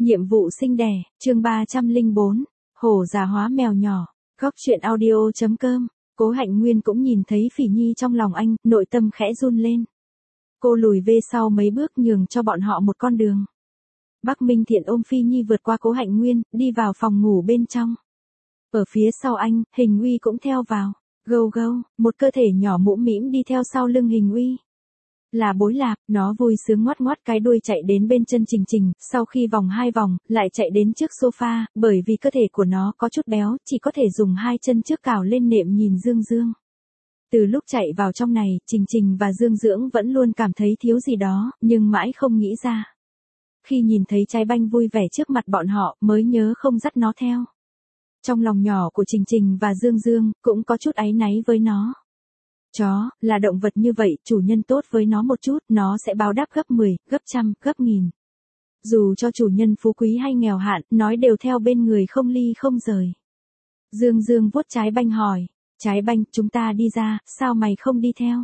Nhiệm vụ sinh đẻ, chương 304, hổ già hóa mèo nhỏ, góc truyện audio.com, Cố Hạnh Nguyên cũng nhìn thấy Phỉ Nhi trong lòng anh, nội tâm khẽ run lên. Cô lùi về sau mấy bước nhường cho bọn họ một con đường. Bắc Minh Thiện ôm Phi Nhi vượt qua Cố Hạnh Nguyên, đi vào phòng ngủ bên trong. Ở phía sau anh, Hình Uy cũng theo vào. Gâu gâu, một cơ thể nhỏ mũm mĩm đi theo sau lưng Hình Uy. Là Bối Lạp, nó vui sướng ngoắt ngoắt cái đuôi chạy đến bên chân Trình Trình, sau khi vòng 2 vòng, lại chạy đến trước sofa, bởi vì cơ thể của nó có chút béo, chỉ có thể dùng 2 chân trước cào lên nệm nhìn Dương Dương. Từ lúc chạy vào trong này, Trình Trình và Dương Dưỡng vẫn luôn cảm thấy thiếu gì đó, nhưng mãi không nghĩ ra. Khi nhìn thấy trái banh vui vẻ trước mặt bọn họ, mới nhớ không dắt nó theo. Trong lòng nhỏ của Trình Trình và Dương Dương, cũng có chút áy náy với nó. Chó, là động vật như vậy, chủ nhân tốt với nó một chút, nó sẽ báo đáp gấp 10, gấp trăm, gấp nghìn. Dù cho chủ nhân phú quý hay nghèo hạn, nói đều theo bên người không ly không rời. Dương Dương vuốt trái banh hỏi, trái banh, chúng ta đi ra, sao mày không đi theo?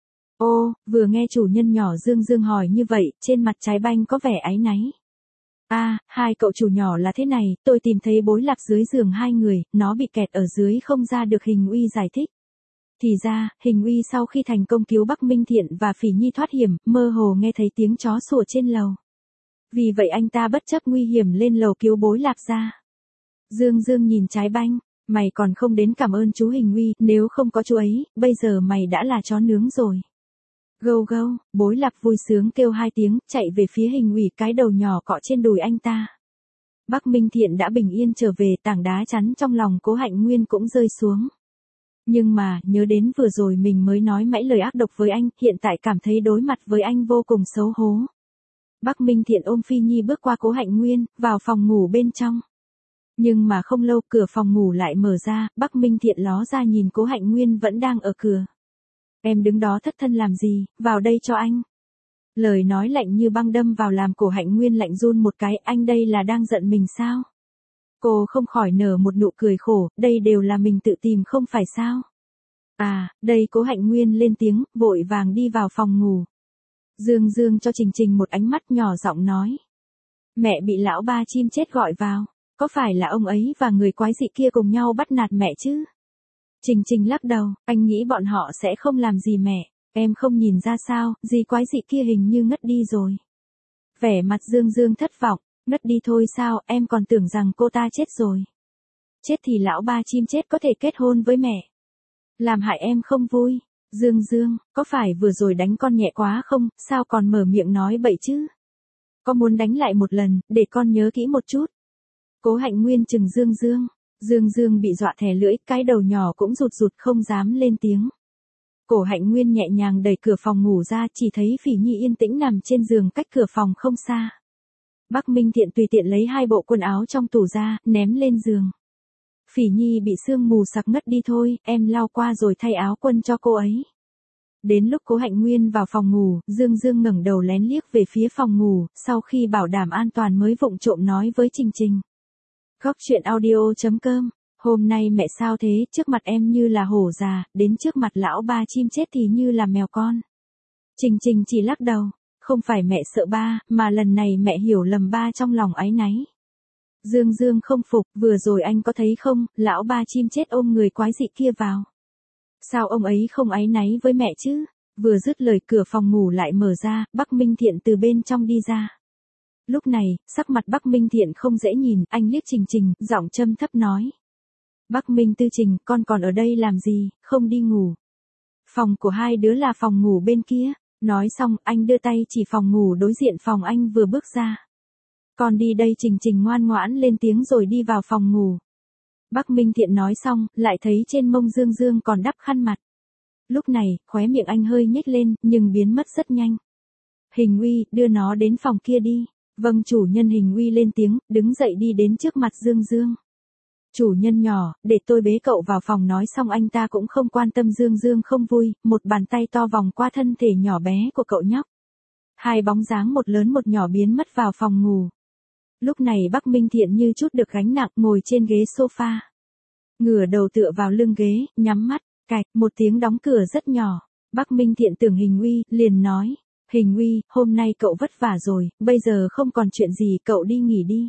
Ô, vừa nghe chủ nhân nhỏ Dương Dương hỏi như vậy, trên mặt trái banh có vẻ áy náy. Hai cậu chủ nhỏ là thế này, tôi tìm thấy Bối Lạp dưới giường 2 người, nó bị kẹt ở dưới không ra được. Hình Uy giải thích. Thì ra, Hình Uy sau khi thành công cứu Bắc Minh Thiện và Phỉ Nhi thoát hiểm, mơ hồ nghe thấy tiếng chó sủa trên lầu. Vì vậy anh ta bất chấp nguy hiểm lên lầu cứu Bối Lạp ra. Dương Dương nhìn trái banh, mày còn không đến cảm ơn chú Hình Uy, nếu không có chú ấy, bây giờ mày đã là chó nướng rồi. Gâu gâu, Bối Lạp vui sướng kêu 2 tiếng, chạy về phía Hình Uy, cái đầu nhỏ cọ trên đùi anh ta. Bắc Minh Thiện đã bình yên trở về, tảng đá chắn trong lòng Cố Hạnh Nguyên cũng rơi xuống. Nhưng mà, nhớ đến vừa rồi mình mới nói mãi lời ác độc với anh, hiện tại cảm thấy đối mặt với anh vô cùng xấu hổ. Bắc Minh Thiện ôm Phi Nhi bước qua Cố Hạnh Nguyên, vào phòng ngủ bên trong. Nhưng mà không lâu, cửa phòng ngủ lại mở ra, Bắc Minh Thiện ló ra nhìn Cố Hạnh Nguyên vẫn đang ở cửa. Em đứng đó thất thân làm gì, vào đây cho anh. Lời nói lạnh như băng đâm vào làm Cố Hạnh Nguyên lạnh run một cái, anh đây là đang giận mình sao? Cô không khỏi nở một nụ cười khổ, đây đều là mình tự tìm không phải sao? Đây Cố Hạnh Nguyên lên tiếng, vội vàng đi vào phòng ngủ. Dương Dương cho Trình Trình một ánh mắt nhỏ giọng nói. Mẹ bị lão ba chim chết gọi vào, có phải là ông ấy và người quái dị kia cùng nhau bắt nạt mẹ chứ? Trình Trình lắc đầu, anh nghĩ bọn họ sẽ không làm gì mẹ, em không nhìn ra sao, gì quái dị kia hình như ngất đi rồi. Vẻ mặt Dương Dương thất vọng. Ngất đi thôi sao, em còn tưởng rằng cô ta chết rồi. Chết thì lão ba chim chết có thể kết hôn với mẹ. Làm hại em không vui. Dương Dương, có phải vừa rồi đánh con nhẹ quá không, sao còn mở miệng nói bậy chứ? Có muốn đánh lại một lần, để con nhớ kỹ một chút. Cố Hạnh Nguyên chừng Dương Dương. Dương Dương bị dọa thè lưỡi, cái đầu nhỏ cũng rụt rụt không dám lên tiếng. Cố Hạnh Nguyên nhẹ nhàng đẩy cửa phòng ngủ ra, chỉ thấy Phỉ Nhi yên tĩnh nằm trên giường cách cửa phòng không xa. Bắc Minh Thiện tùy tiện lấy 2 bộ quần áo trong tủ ra, ném lên giường. Phỉ Nhi bị sương mù sặc ngất đi thôi, em lau qua rồi thay áo quân cho cô ấy. Đến lúc Cố Hạnh Nguyên vào phòng ngủ, Dương Dương ngẩng đầu lén liếc về phía phòng ngủ, sau khi bảo đảm an toàn mới vụng trộm nói với Trình Trình. Góc truyện audio.com, hôm nay mẹ sao thế, trước mặt em như là hổ già, đến trước mặt lão ba chim chết thì như là mèo con. Trình Trình chỉ lắc đầu. Không phải mẹ sợ ba, mà lần này mẹ hiểu lầm ba trong lòng áy náy. Dương Dương không phục, vừa rồi anh có thấy không, lão ba chim chết ôm người quái dị kia vào. Sao ông ấy không áy náy với mẹ chứ? Vừa dứt lời cửa phòng ngủ lại mở ra, Bắc Minh Thiện từ bên trong đi ra. Lúc này, sắc mặt Bắc Minh Thiện không dễ nhìn, anh liếc Trình Trình, giọng châm thấp nói. Bắc Minh Tư Trình, con còn ở đây làm gì, không đi ngủ. Phòng của hai đứa là phòng ngủ bên kia. Nói xong, anh đưa tay chỉ phòng ngủ đối diện phòng anh vừa bước ra. Con đi đây. Trình Trình ngoan ngoãn lên tiếng rồi đi vào phòng ngủ. Bắc Minh Thiện nói xong, lại thấy trên mông Dương Dương còn đắp khăn mặt. Lúc này, khóe miệng anh hơi nhếch lên, nhưng biến mất rất nhanh. Hình Uy, đưa nó đến phòng kia đi. Vâng chủ nhân. Hình Uy lên tiếng, đứng dậy đi đến trước mặt Dương Dương. Chủ nhân nhỏ, để tôi bế cậu vào phòng. Nói xong anh ta cũng không quan tâm Dương Dương không vui, một bàn tay to vòng qua thân thể nhỏ bé của cậu nhóc. 2 bóng dáng một lớn một nhỏ biến mất vào phòng ngủ. Lúc này Bắc Minh Thiện như chút được gánh nặng ngồi trên ghế sofa. Ngửa đầu tựa vào lưng ghế, nhắm mắt, cạch, một tiếng đóng cửa rất nhỏ. Bắc Minh Thiện tưởng Hình Uy, liền nói. Hình Uy, hôm nay cậu vất vả rồi, bây giờ không còn chuyện gì, cậu đi nghỉ đi.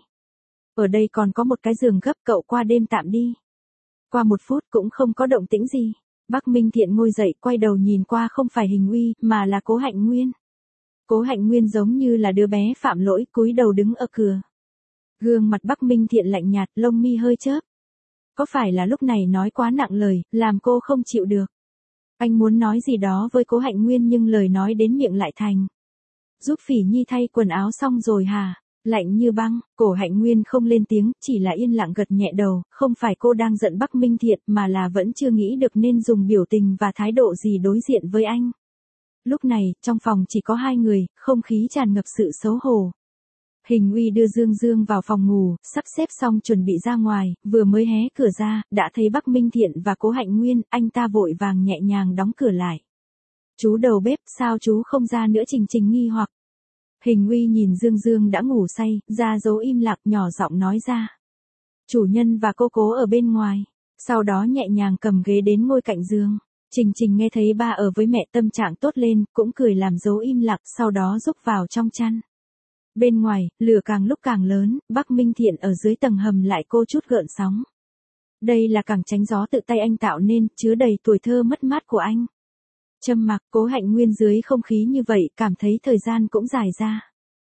Ở đây còn có một cái giường gấp, cậu qua đêm tạm đi. Qua 1 phút cũng không có động tĩnh gì. Bắc Minh Thiện ngồi dậy, quay đầu nhìn qua, không phải Hình Uy, mà là Cố Hạnh Nguyên. Cố Hạnh Nguyên giống như là đứa bé phạm lỗi, cúi đầu đứng ở cửa. Gương mặt Bắc Minh Thiện lạnh nhạt, lông mi hơi chớp. Có phải là lúc này nói quá nặng lời, làm cô không chịu được? Anh muốn nói gì đó với Cố Hạnh Nguyên nhưng lời nói đến miệng lại thành. Giúp Phỉ Nhi thay quần áo xong rồi hả? Lạnh như băng, Cố Hạnh Nguyên không lên tiếng, chỉ là yên lặng gật nhẹ đầu, không phải cô đang giận Bắc Minh Thiện mà là vẫn chưa nghĩ được nên dùng biểu tình và thái độ gì đối diện với anh. Lúc này, trong phòng chỉ có 2 người, không khí tràn ngập sự xấu hổ. Hình Uy đưa Dương Dương vào phòng ngủ, sắp xếp xong chuẩn bị ra ngoài, vừa mới hé cửa ra, đã thấy Bắc Minh Thiện và Cố Hạnh Nguyên, anh ta vội vàng nhẹ nhàng đóng cửa lại. Chú đầu bếp, sao chú không ra nữa? Trình Trình nghi hoặc. Hình Uy nhìn Dương Dương đã ngủ say, ra dấu im lặng, nhỏ giọng nói ra. Chủ nhân và cô Cố ở bên ngoài. Sau đó nhẹ nhàng cầm ghế đến ngồi cạnh giường. Trình Trình nghe thấy ba ở với mẹ tâm trạng tốt lên, cũng cười làm dấu im lặng, sau đó rúc vào trong chăn. Bên ngoài, lửa càng lúc càng lớn, Bắc Minh Thiện ở dưới tầng hầm lại cô chút gợn sóng. Đây là cảng tránh gió tự tay anh tạo nên, chứa đầy tuổi thơ mất mát của anh. Trầm mặc, Cố Hạnh Nguyên dưới không khí như vậy, cảm thấy thời gian cũng dài ra.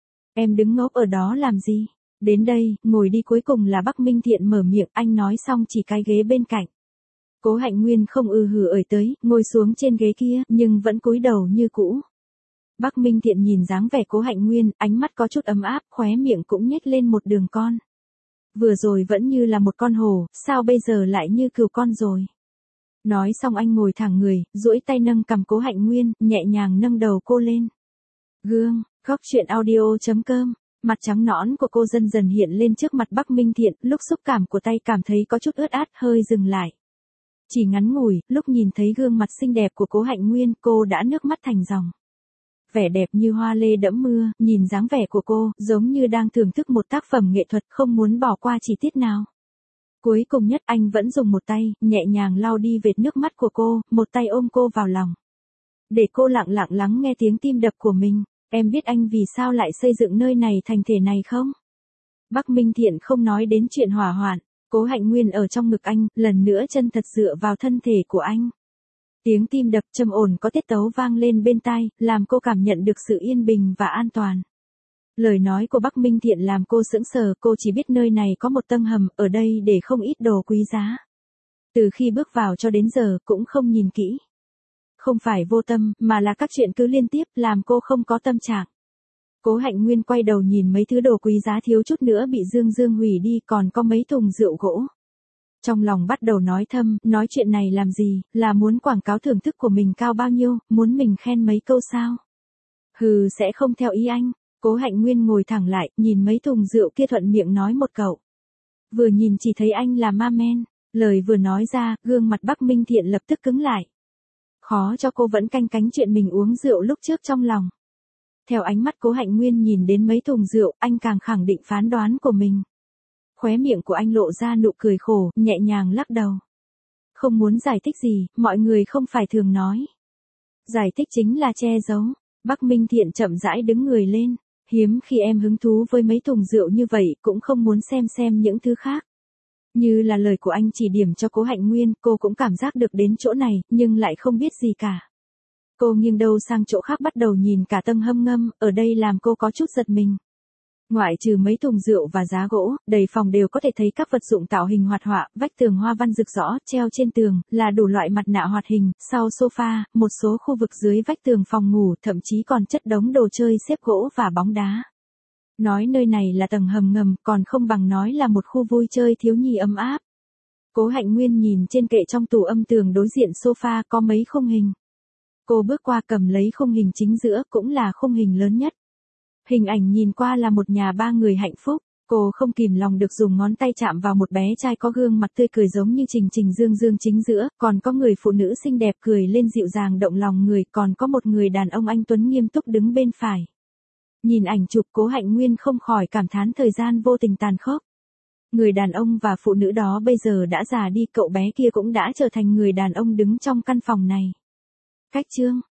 Em đứng ngốc ở đó làm gì? Đến đây, ngồi đi. Cuối cùng là Bắc Minh Thiện mở miệng, anh nói xong chỉ cái ghế bên cạnh. Cố Hạnh Nguyên không hử ởi tới, ngồi xuống trên ghế kia, nhưng vẫn cúi đầu như cũ. Bắc Minh Thiện nhìn dáng vẻ Cố Hạnh Nguyên, ánh mắt có chút ấm áp, khóe miệng cũng nhếch lên một đường con. Vừa rồi vẫn như là một con hổ, sao bây giờ lại như cừu con rồi? Nói xong anh ngồi thẳng người, duỗi tay nâng cằm Cố Hạnh Nguyên, nhẹ nhàng nâng đầu cô lên. Gương, góc truyện audio.com. Mặt trắng nõn của cô dần dần hiện lên trước mặt Bắc Minh Thiện, lúc xúc cảm của tay cảm thấy có chút ướt át, hơi dừng lại. Chỉ ngắn ngủi, lúc nhìn thấy gương mặt xinh đẹp của Cố Hạnh Nguyên, cô đã nước mắt thành dòng. Vẻ đẹp như hoa lê đẫm mưa, nhìn dáng vẻ của cô, giống như đang thưởng thức một tác phẩm nghệ thuật, không muốn bỏ qua chi tiết nào. Cuối cùng nhất anh vẫn dùng một tay, nhẹ nhàng lau đi vệt nước mắt của cô, một tay ôm cô vào lòng. Để cô lặng lặng lắng nghe tiếng tim đập của mình. Em biết anh vì sao lại xây dựng nơi này thành thể này không? Bắc Minh Thiện không nói đến chuyện hỏa hoạn. Cố Hạnh Nguyên ở trong ngực anh, lần nữa chân thật dựa vào thân thể của anh. Tiếng tim đập trầm ổn có tiết tấu vang lên bên tai, làm cô cảm nhận được sự yên bình và an toàn. Lời nói của Bắc Minh Thiện làm cô sững sờ, cô chỉ biết nơi này có một tầng hầm, ở đây để không ít đồ quý giá. Từ khi bước vào cho đến giờ cũng không nhìn kỹ. Không phải vô tâm, mà là các chuyện cứ liên tiếp, làm cô không có tâm trạng. Cố Hạnh Nguyên quay đầu nhìn mấy thứ đồ quý giá thiếu chút nữa bị Dương Dương hủy đi, còn có mấy thùng rượu gỗ. Trong lòng bắt đầu nói thầm, nói chuyện này làm gì, là muốn quảng cáo thưởng thức của mình cao bao nhiêu, muốn mình khen mấy câu sao? Hừ, sẽ không theo ý anh. Cố Hạnh Nguyên ngồi thẳng lại, nhìn mấy thùng rượu kia thuận miệng nói một câu. Vừa nhìn chỉ thấy anh là ma men. Lời vừa nói ra, gương mặt Bắc Minh Thiện lập tức cứng lại. Khó cho cô vẫn canh cánh chuyện mình uống rượu lúc trước trong lòng. Theo ánh mắt Cố Hạnh Nguyên nhìn đến mấy thùng rượu, anh càng khẳng định phán đoán của mình. Khóe miệng của anh lộ ra nụ cười khổ, nhẹ nhàng lắc đầu. Không muốn giải thích gì, mọi người không phải thường nói. Giải thích chính là che giấu. Bắc Minh Thiện chậm rãi đứng người lên. Hiếm khi em hứng thú với mấy thùng rượu như vậy, cũng không muốn xem những thứ khác. Như là lời của anh chỉ điểm cho Cố Hạnh Nguyên, cô cũng cảm giác được đến chỗ này, nhưng lại không biết gì cả. Cô nghiêng đầu sang chỗ khác bắt đầu nhìn cả tầng hầm ngầm, ở đây làm cô có chút giật mình. Ngoại trừ mấy thùng rượu và giá gỗ, đầy phòng đều có thể thấy các vật dụng tạo hình hoạt họa, vách tường hoa văn rực rỡ, treo trên tường, là đủ loại mặt nạ hoạt hình, sau sofa, một số khu vực dưới vách tường phòng ngủ, thậm chí còn chất đống đồ chơi xếp gỗ và bóng đá. Nói nơi này là tầng hầm ngầm, còn không bằng nói là một khu vui chơi thiếu nhi ấm áp. Cố Hạnh Nguyên nhìn trên kệ trong tủ âm tường đối diện sofa có mấy khung hình. Cô bước qua cầm lấy khung hình chính giữa, cũng là khung hình lớn nhất. Hình ảnh nhìn qua là một nhà 3 người hạnh phúc. Cô không kìm lòng được dùng ngón tay chạm vào một bé trai có gương mặt tươi cười giống như Trình Trình Dương Dương chính giữa, còn có người phụ nữ xinh đẹp cười lên dịu dàng động lòng người, còn có một người đàn ông anh tuấn nghiêm túc đứng bên phải. Nhìn ảnh chụp, Cố Hạnh Nguyên không khỏi cảm thán thời gian vô tình tàn khốc. Người đàn ông và phụ nữ đó bây giờ đã già đi, cậu bé kia cũng đã trở thành người đàn ông đứng trong căn phòng này. Cách chương